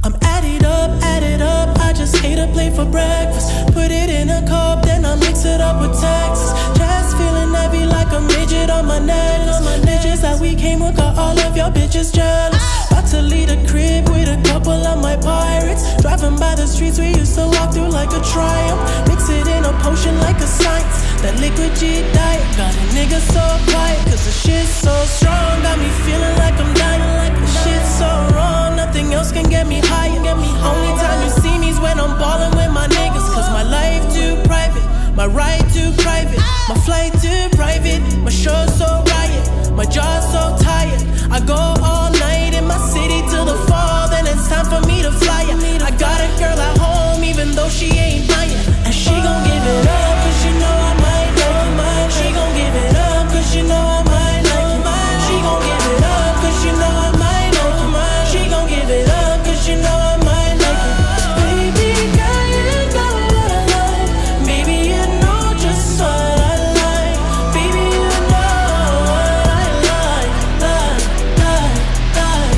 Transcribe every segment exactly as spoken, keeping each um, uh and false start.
I'm add it up, add it up. I just ate a plate for breakfast. Put it in a cup, then I mix it up with Texas. Just feeling heavy like a midget on my necklace. Bitches that we came with got all of your bitches jealous. About to lead a crib with a couple of my pirates. Driving by the streets we used to walk through like a triumph. Mix it in a potion like a science. That liquid G diet got a nigga so quiet, cause the shit's so strong. Got me feeling like I'm dying, like the shit's so wrong. Nothing else can get me higher. Only time you see me's when I'm ballin' with my niggas. Cause my life too private, my ride too private, my flight too private, my show so riot, my jaw so tired. I go all night in my city till the fall, then it's time for me to fly ya. I got a girl at home even though she ain't mine, and she gon' give it up cause she know I might like it. She gon' give it up cause she know I might like it. She gon' give it up cause she know I might like it. She gon' give it up cause she know I might like it. Baby girl, you know what I like. Baby, you know just what I like. Baby, you know what I like, like, like, like.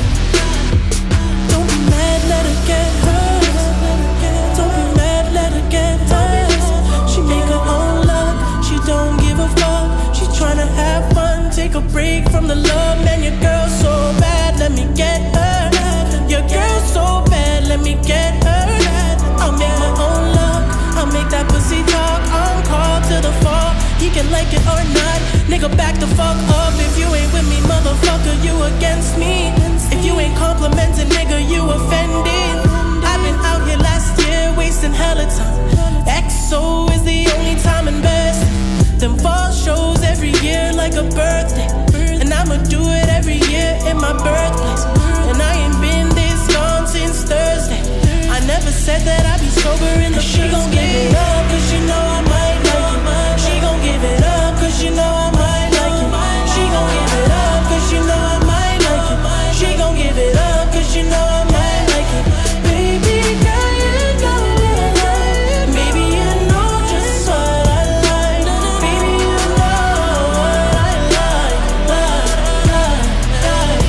Don't be mad, let her get hurt. Don't be mad, let her get hurt. She make her own luck, she don't give a fuck. She tryna have fun, take a break from the love. Man, your girl's so bad, let me get her. Your girl's so bad, let me get her. I'll make my own luck, I'll make that pussy talk. On call to the fall, he can like it or not. Nigga, back the fuck up. If you ain't with me, motherfucker, you against me. If you ain't complimenting, nigga, you offended. I've been out here last year, wasting hella time. X O is the only time invested. Them fall shows every year like a birthday, and I'ma do it every year in my birthplace. And I ain't been this gone since Thursday. I never said that I'd be sober in the first place. She gon' give it up cause she know I might like it. She gon' give it up cause she know I might like it. She gon' give it up cause she know I might like it. She gon' give it up cause she know I might like it. Baby girl, you know what I like. Baby, you know just what I like. Baby, you know what I like, like, like, like.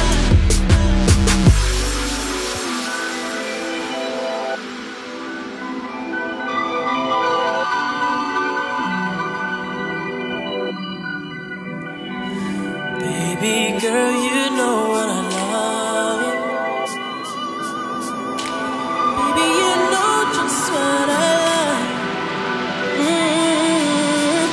Baby girl, you know what I like. Baby, you know just what I like. mm.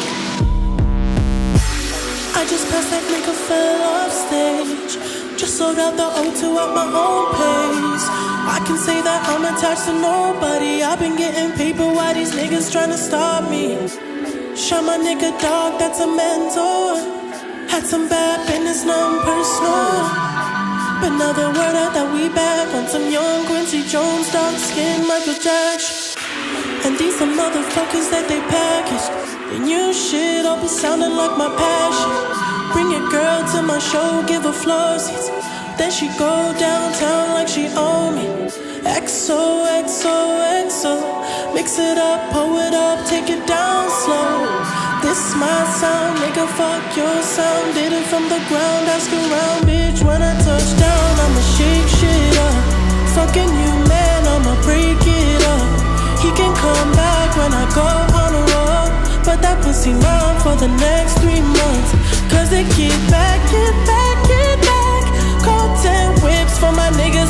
I just passed that nigga, fell off stage. Just sold out the O two at my own pace. I can say that I'm attached to nobody. I've been getting paper, why these niggas tryna stop me? Shot my nigga dog, that's a mentor. Had some bad business, nothing personal. But now the word out that we back on some young Quincy Jones, dark skin Michael Jackson. And these some motherfuckers that they packaged. The new shit all be sounding like my passion. Bring your girl to my show, give her floor seats. Then she go downtown like she own me. X O, X O, X O. Mix it up, pull it up, take it down slow. This my sound, nigga, fuck your sound. Did it from the ground, ask around, bitch. When I touch down, I'ma shake shit up. Fucking you, man, I'ma break it up. He can come back when I go on a road, but that pussy mine for the next three months. Cause they get back, get back, get back. Cold ten whips for my niggas